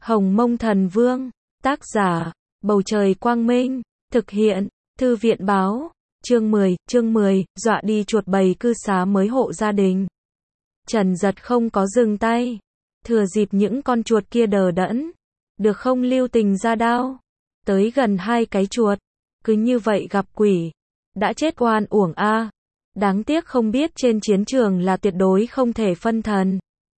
Hồng Mông Thần Vương, tác giả, Bầu Trời Quang Minh, thực hiện, Thư viện Báo, chương 10, dọa đi chuột bầy cư xá mới hộ gia đình. Trần Giật không có dừng tay, thừa dịp những con chuột kia đờ đẫn, được không lưu tình ra đao, tới gần 2 cái chuột, cứ như vậy gặp quỷ, đã chết oan uổng a. Đáng tiếc không biết trên chiến trường là tuyệt đối không thể phân thần.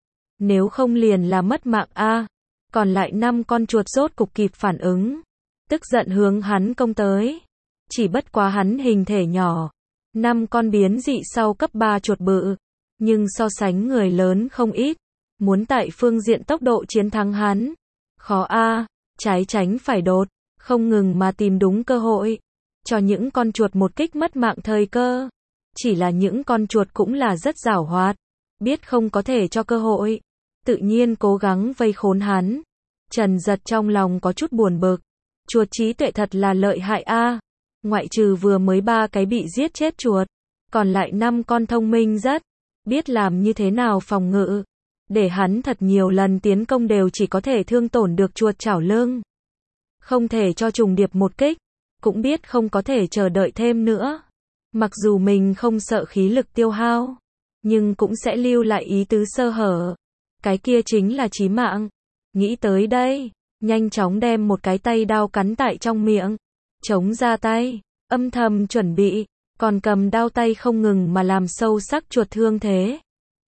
Nếu không liền là mất mạng a. Còn lại 5 con chuột rốt cục kịp phản ứng, tức giận hướng hắn công tới. Chỉ bất quá hắn hình thể nhỏ, 5 con biến dị sau cấp 3 chuột bự, nhưng so sánh người lớn không ít, muốn tại phương diện tốc độ chiến thắng hắn, khó a. Trái tránh phải đột, không ngừng mà tìm đúng cơ hội, cho những con chuột một kích mất mạng thời cơ. Chỉ là những con chuột cũng là rất giảo hoạt, biết không có thể cho cơ hội, tự nhiên cố gắng vây khốn hắn. Trần Giật trong lòng có chút buồn bực, chuột trí tuệ thật là lợi hại a. Ngoại trừ vừa mới 3 cái bị giết chết chuột, còn lại 5 con thông minh rất, biết làm như thế nào phòng ngự, để hắn thật nhiều lần tiến công đều chỉ có thể thương tổn được chuột chảo lưng. Không thể cho trùng điệp một kích, cũng biết không có thể chờ đợi thêm nữa. Mặc dù mình không sợ khí lực tiêu hao, nhưng cũng sẽ lưu lại ý tứ sơ hở. Cái kia chính là chí mạng. Nghĩ tới đây, nhanh chóng đem một cái tay đao cắn tại trong miệng, chống ra tay, âm thầm chuẩn bị, còn cầm đao tay không ngừng mà làm sâu sắc chuột thương thế.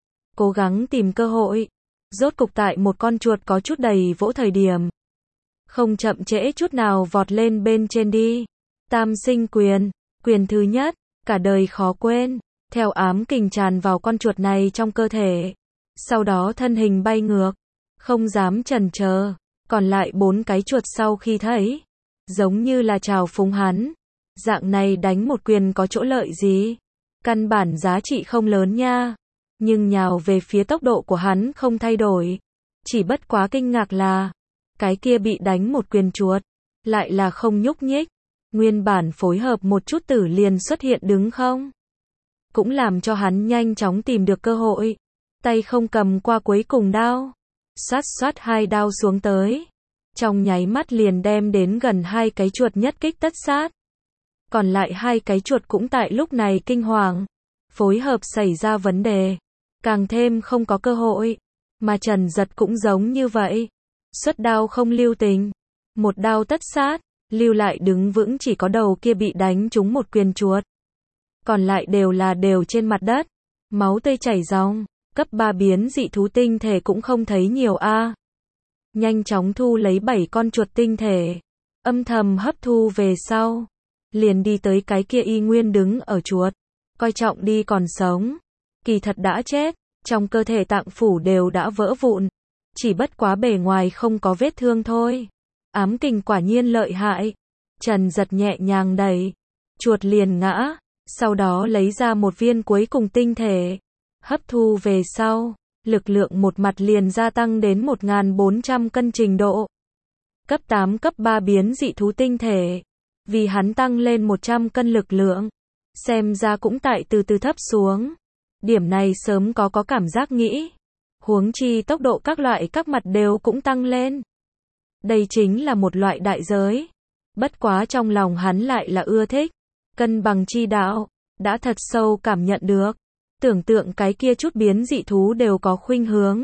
Cố gắng tìm cơ hội, rốt cục tại một con chuột có chút đầy vỗ thời điểm. Không chậm trễ chút nào vọt lên bên trên đi. Tam sinh quyền, quyền thứ nhất, cả đời khó quên, theo ám kình tràn vào con chuột này trong cơ thể. Sau đó thân hình bay ngược, không dám chần chờ. Còn lại 4 cái chuột sau khi thấy, giống như là trào phúng hắn. Dạng này đánh một quyền có chỗ lợi gì? Căn bản giá trị không lớn nha. Nhưng nhào về phía tốc độ của hắn không thay đổi. Chỉ bất quá kinh ngạc là, cái kia bị đánh một quyền chuột, lại là không nhúc nhích. Nguyên bản phối hợp một chút tử liền xuất hiện đứng không. Cũng làm cho hắn nhanh chóng tìm được cơ hội. Tay không cầm qua cuối cùng đao. Xoát xoát 2 đao xuống tới. Trong nháy mắt liền đem đến gần 2 cái chuột nhất kích tất sát. Còn lại 2 cái chuột cũng tại lúc này kinh hoàng. Phối hợp xảy ra vấn đề. Càng thêm không có cơ hội. Mà Trần Giật cũng giống như vậy. Xuất đao không lưu tình. Một đao tất sát. Lưu lại đứng vững chỉ có đầu kia bị đánh trúng một quyền chuột. Còn lại đều trên mặt đất. Máu tươi chảy ròng. Cấp 3 biến dị thú tinh thể cũng không thấy nhiều a. Nhanh chóng thu lấy 7 con chuột tinh thể. Âm thầm hấp thu về sau. Liền đi tới cái kia y nguyên đứng ở chuột. Coi trọng đi còn sống. Kỳ thật đã chết. Trong cơ thể tạng phủ đều đã vỡ vụn. Chỉ bất quá bề ngoài không có vết thương thôi. Ám kình quả nhiên lợi hại. Trần Giật nhẹ nhàng đẩy. Chuột liền ngã. Sau đó lấy ra một viên cuối cùng tinh thể. Hấp thu về sau. Lực lượng một mặt liền gia tăng đến 1.400 cân trình độ. Cấp 8 cấp 3 biến dị thú tinh thể. Vì hắn tăng lên 100 cân lực lượng. Xem ra cũng tại từ từ thấp xuống. Điểm này sớm có cảm giác nghĩ. Huống chi tốc độ các loại các mặt đều cũng tăng lên. Đây chính là một loại đại giới. Bất quá trong lòng hắn lại là ưa thích. Cân bằng chi đạo. Đã thật sâu cảm nhận được. Tưởng tượng cái kia chút biến dị thú đều có khuynh hướng.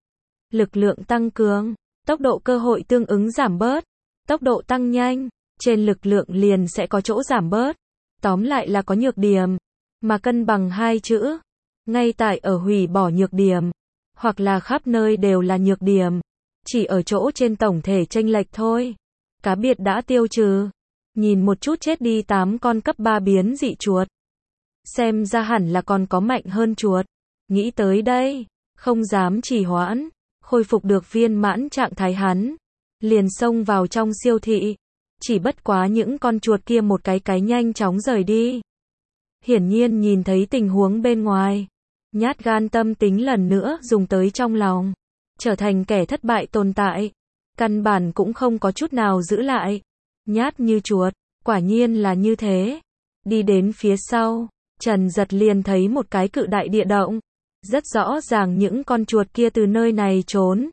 Lực lượng tăng cường. Tốc độ cơ hội tương ứng giảm bớt. Tốc độ tăng nhanh. Trên lực lượng liền sẽ có chỗ giảm bớt. Tóm lại là có nhược điểm. Mà cân bằng 2 chữ. Ngay tại ở hủy bỏ nhược điểm. Hoặc là khắp nơi đều là nhược điểm. Chỉ ở chỗ trên tổng thể chênh lệch thôi. Cá biệt đã tiêu trừ. Nhìn một chút chết đi 8 con cấp 3 biến dị chuột. Xem ra hẳn là còn có mạnh hơn chuột. Nghĩ tới đây, không dám trì hoãn. Khôi phục được viên mãn trạng thái hắn. Liền xông vào trong siêu thị. Chỉ bất quá những con chuột kia một cái nhanh chóng rời đi. Hiển nhiên nhìn thấy tình huống bên ngoài. Nhát gan tâm tính lần nữa dùng tới trong lòng. Trở thành kẻ thất bại tồn tại. Căn bản cũng không có chút nào giữ lại. Nhát như chuột, quả nhiên là như thế. Đi đến phía sau, Trần Giật liền thấy một cái cự đại địa động. Rất rõ ràng những con chuột kia từ nơi này trốn.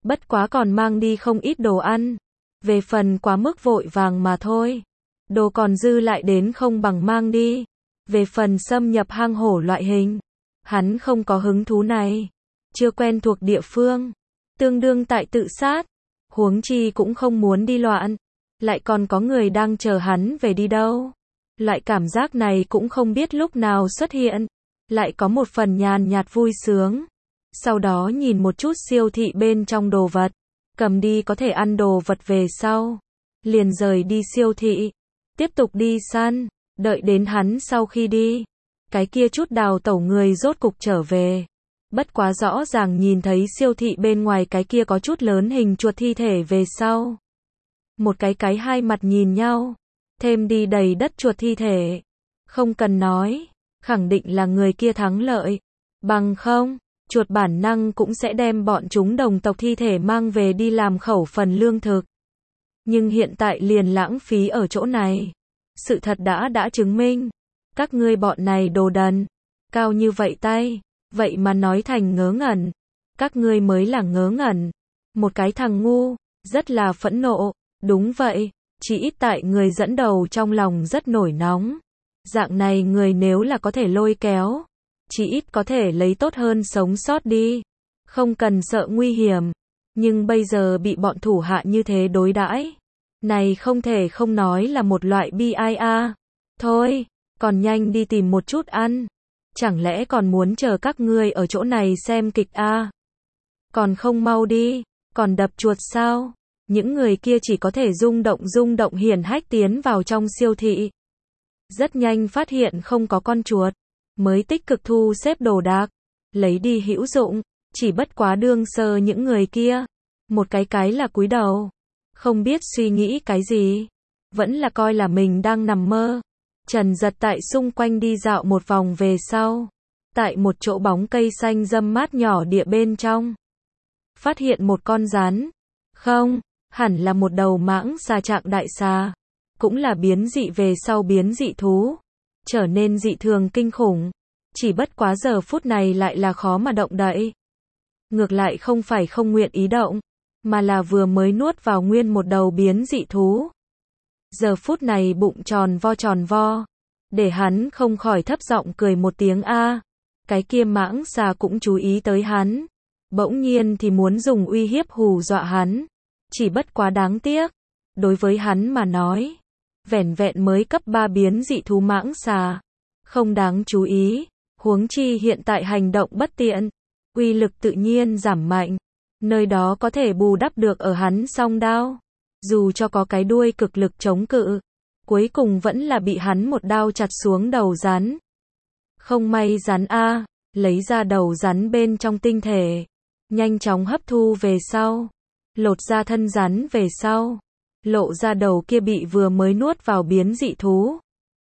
Bất quá còn mang đi không ít đồ ăn. Về phần quá mức vội vàng mà thôi. Đồ còn dư lại đến không bằng mang đi. Về phần xâm nhập hang hổ loại hình, hắn không có hứng thú này. Chưa quen thuộc địa phương, tương đương tại tự sát. Huống chi cũng không muốn đi loạn. Lại còn có người đang chờ hắn về đi đâu. Loại cảm giác này cũng không biết lúc nào xuất hiện. Lại có một phần nhàn nhạt vui sướng. Sau đó nhìn một chút siêu thị bên trong đồ vật. Cầm đi có thể ăn đồ vật về sau. Liền rời đi siêu thị. Tiếp tục đi săn. Đợi đến hắn sau khi đi. Cái kia chút đào tẩu người rốt cục trở về. Bất quá rõ ràng nhìn thấy siêu thị bên ngoài cái kia có chút lớn hình chuột thi thể về sau. Một cái hai mặt nhìn nhau. Thêm đi đầy đất chuột thi thể. Không cần nói. Khẳng định là người kia thắng lợi. Bằng không, chuột bản năng cũng sẽ đem bọn chúng đồng tộc thi thể mang về đi làm khẩu phần lương thực. Nhưng hiện tại liền lãng phí ở chỗ này. Sự thật đã chứng minh. Các ngươi bọn này đồ đần. Cao như vậy tay. Vậy mà nói thành ngớ ngẩn. Các ngươi mới là ngớ ngẩn. Một cái thằng ngu. Rất là phẫn nộ. Đúng vậy. Chỉ ít tại người dẫn đầu trong lòng rất nổi nóng. Dạng này người nếu là có thể lôi kéo. Chỉ ít có thể lấy tốt hơn sống sót đi. Không cần sợ nguy hiểm. Nhưng bây giờ bị bọn thủ hạ như thế đối đãi. Này không thể không nói là một loại bi ai a. Thôi, còn nhanh đi tìm một chút ăn. Chẳng lẽ còn muốn chờ các ngươi ở chỗ này xem kịch a? Còn không mau đi, còn đập chuột sao? Những người kia chỉ có thể rung động hiển hách tiến vào trong siêu thị. Rất nhanh phát hiện không có con chuột, mới tích cực thu xếp đồ đạc, lấy đi hữu dụng, chỉ bất quá đương sơ những người kia, một cái là cúi đầu, không biết suy nghĩ cái gì, vẫn là coi là mình đang nằm mơ. Trần Giật tại xung quanh đi dạo một vòng về sau, tại một chỗ bóng cây xanh râm mát nhỏ địa bên trong, phát hiện một con rắn, không, hẳn là một đầu mãng xà trạng đại xà, cũng là biến dị về sau biến dị thú, trở nên dị thường kinh khủng, chỉ bất quá giờ phút này lại là khó mà động đậy. Ngược lại không phải không nguyện ý động, mà là vừa mới nuốt vào nguyên một đầu biến dị thú. Giờ phút này bụng tròn vo, để hắn không khỏi thấp giọng cười một tiếng a. Cái kia mãng xà cũng chú ý tới hắn, bỗng nhiên thì muốn dùng uy hiếp hù dọa hắn, chỉ bất quá đáng tiếc, đối với hắn mà nói, vẻn vẹn mới cấp 3 biến dị thú mãng xà, không đáng chú ý, huống chi hiện tại hành động bất tiện, uy lực tự nhiên giảm mạnh, nơi đó có thể bù đắp được ở hắn song đao, dù cho có cái đuôi cực lực chống cự, cuối cùng vẫn là bị hắn một đao chặt xuống đầu rắn. Không may rắn a, lấy ra đầu rắn bên trong tinh thể, nhanh chóng hấp thu về sau, lột ra thân rắn về sau, lộ ra đầu kia bị vừa mới nuốt vào biến dị thú.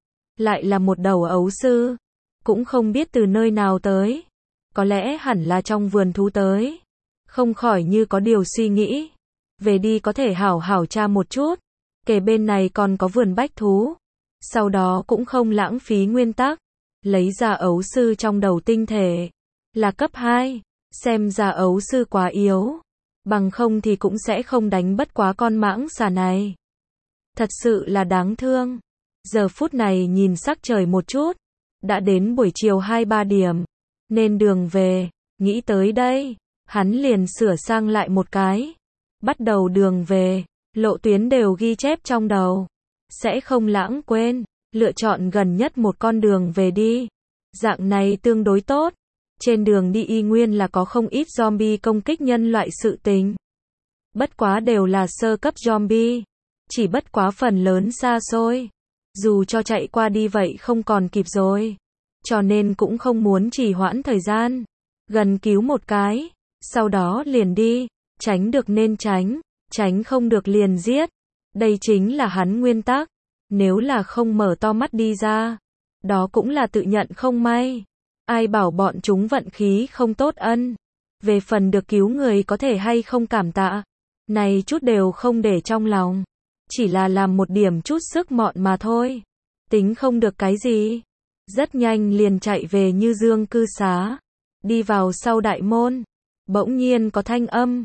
Lại là một đầu ấu sư, cũng không biết từ nơi nào tới, có lẽ hẳn là trong vườn thú tới. Không khỏi như có điều suy nghĩ, về đi có thể hảo hảo tra một chút, kể bên này còn có vườn bách thú, sau đó cũng không lãng phí nguyên tắc, lấy ra ấu sư trong đầu tinh thể, là cấp 2, xem ra ấu sư quá yếu, bằng không thì cũng sẽ không đánh bất quá con mãng xà này. Thật sự là đáng thương. Giờ phút này nhìn sắc trời một chút, đã đến buổi chiều 2-3 điểm, nên đường về, nghĩ tới đây, hắn liền sửa sang lại một cái, bắt đầu đường về, lộ tuyến đều ghi chép trong đầu, sẽ không lãng quên, lựa chọn gần nhất một con đường về đi, dạng này tương đối tốt, trên đường đi y nguyên là có không ít zombie công kích nhân loại sự tình, bất quá đều là sơ cấp zombie, chỉ bất quá phần lớn xa xôi, dù cho chạy qua đi vậy không còn kịp rồi, cho nên cũng không muốn trì hoãn thời gian, gần cứu một cái, sau đó liền đi, tránh được nên tránh, tránh không được liền giết, đây chính là hắn nguyên tắc, nếu là không mở to mắt đi ra, đó cũng là tự nhận không may, ai bảo bọn chúng vận khí không tốt ân, về phần được cứu người có thể hay không cảm tạ, này chút đều không để trong lòng, chỉ là làm một điểm chút sức mọn mà thôi, tính không được cái gì, rất nhanh liền chạy về Như Dương cư xá, đi vào sau đại môn, bỗng nhiên có thanh âm,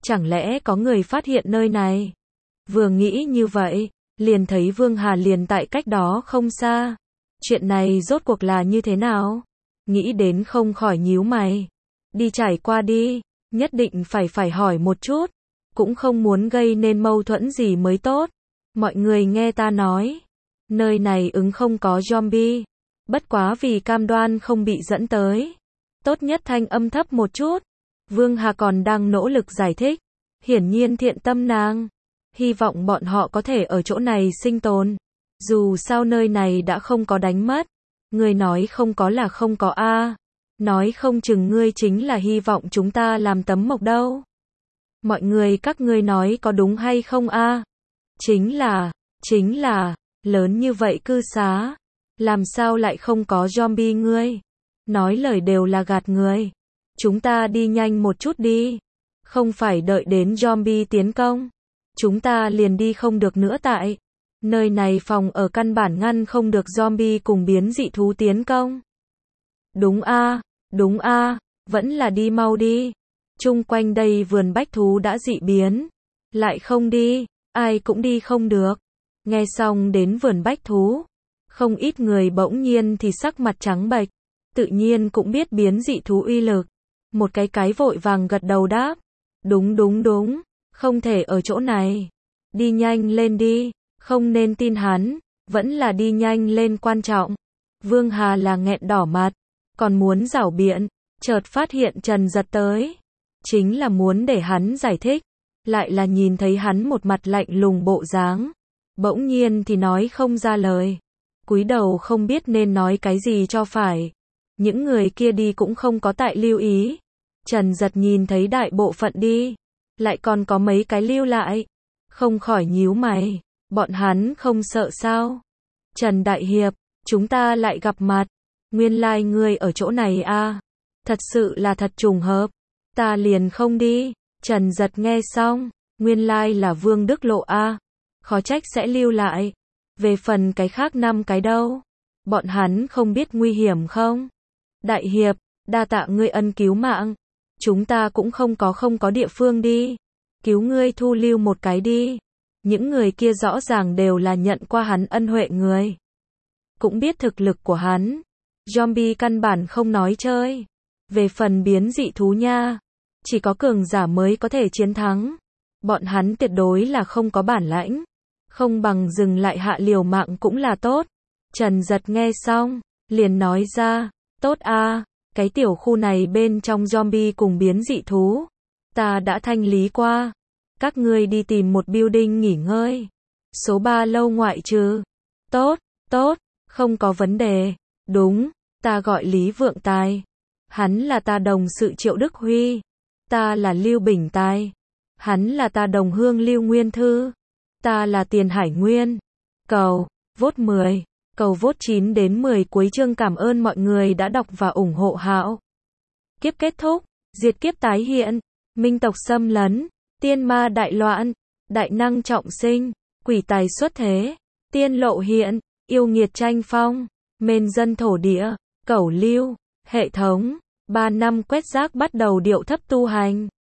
Chẳng lẽ có người phát hiện nơi này? Vừa nghĩ như vậy, liền thấy Vương Hà liền tại cách đó không xa. Chuyện này rốt cuộc là như thế nào? Nghĩ đến không khỏi nhíu mày. Đi trải qua đi, nhất định phải hỏi một chút. Cũng không muốn gây nên mâu thuẫn gì mới tốt. Mọi người nghe ta nói. Nơi này không có zombie. Bất quá vì cam đoan không bị dẫn tới. Tốt nhất thanh âm thấp một chút. Vương Hà còn đang nỗ lực giải thích. Hiển nhiên thiện tâm nàng. Hy vọng bọn họ có thể ở chỗ này sinh tồn. Dù sao nơi này đã không có đánh mất. Người nói không có là không có a. Nói không chừng ngươi chính là hy vọng chúng ta làm tấm mộc đâu. Mọi người các ngươi nói có đúng hay không a? Chính là, lớn như vậy cư xá. Làm sao lại không có zombie ngươi? Nói lời đều là gạt người. Chúng ta đi nhanh một chút đi. Không phải đợi đến zombie tiến công. Chúng ta liền đi không được nữa tại. Nơi này phòng ở căn bản ngăn không được zombie cùng biến dị thú tiến công. Đúng a, vẫn là đi mau đi. Chung quanh đây vườn bách thú đã dị biến. Lại không đi, ai cũng đi không được. Nghe xong đến vườn bách thú. Không ít người bỗng nhiên thì sắc mặt trắng bệch. Tự nhiên cũng biết biến dị thú uy lực. Một cái vội vàng gật đầu đáp. Đúng. Không thể ở chỗ này. Đi nhanh lên đi. Không nên tin hắn. Vẫn là đi nhanh lên quan trọng. Vương Hà là nghẹn đỏ mặt. Còn muốn giảo biện. Chợt phát hiện Trần Giật tới. Chính là muốn để hắn giải thích. Lại là nhìn thấy hắn một mặt lạnh lùng bộ dáng. Bỗng nhiên thì nói không ra lời. Cúi đầu không biết nên nói cái gì cho phải. Những người kia đi cũng không có tại lưu ý. Trần Giật nhìn thấy đại bộ phận đi. Lại còn có mấy cái lưu lại. Không khỏi nhíu mày. Bọn hắn không sợ sao? Trần Đại Hiệp, chúng ta lại gặp mặt. Nguyên lai ngươi ở chỗ này a. Thật sự là thật trùng hợp. Ta liền không đi. Trần Giật nghe xong. Nguyên lai là Vương Đức Lộ a. Khó trách sẽ lưu lại. Về phần cái khác 5 cái đâu? Bọn hắn không biết nguy hiểm không? Đại Hiệp, đa tạ ngươi ân cứu mạng. Chúng ta cũng không có địa phương đi. Cứu ngươi thu lưu một cái đi. Những người kia rõ ràng đều là nhận qua hắn ân huệ người. Cũng biết thực lực của hắn. Zombie căn bản không nói chơi. Về phần biến dị thú nha. Chỉ có cường giả mới có thể chiến thắng. Bọn hắn tuyệt đối là không có bản lãnh. Không bằng dừng lại hạ liều mạng cũng là tốt. Trần Giật nghe xong. Liền nói ra. Tốt a, cái tiểu khu này bên trong zombie cùng biến dị thú. Ta đã thanh lý qua. Các ngươi đi tìm một building nghỉ ngơi. Số 3 lâu ngoại trừ. Tốt, không có vấn đề. Đúng, ta gọi Lý Vượng Tài. Hắn là ta đồng sự Triệu Đức Huy. Ta là Lưu Bình Tài. Hắn là ta đồng hương Lưu Nguyên Thư. Ta là Tiền Hải Nguyên. Cầu vote 10. Cầu vote 9 đến 10 cuối chương. Cảm ơn mọi người đã đọc và ủng hộ Hạo. Kiếp kết thúc, diệt kiếp tái hiện, minh tộc xâm lấn, tiên ma đại loạn, đại năng trọng sinh, quỷ tài xuất thế, tiên lộ hiện, yêu nghiệt tranh phong, mên dân thổ địa, cẩu lưu, hệ thống, 3 năm quét rác bắt đầu điệu thấp tu hành.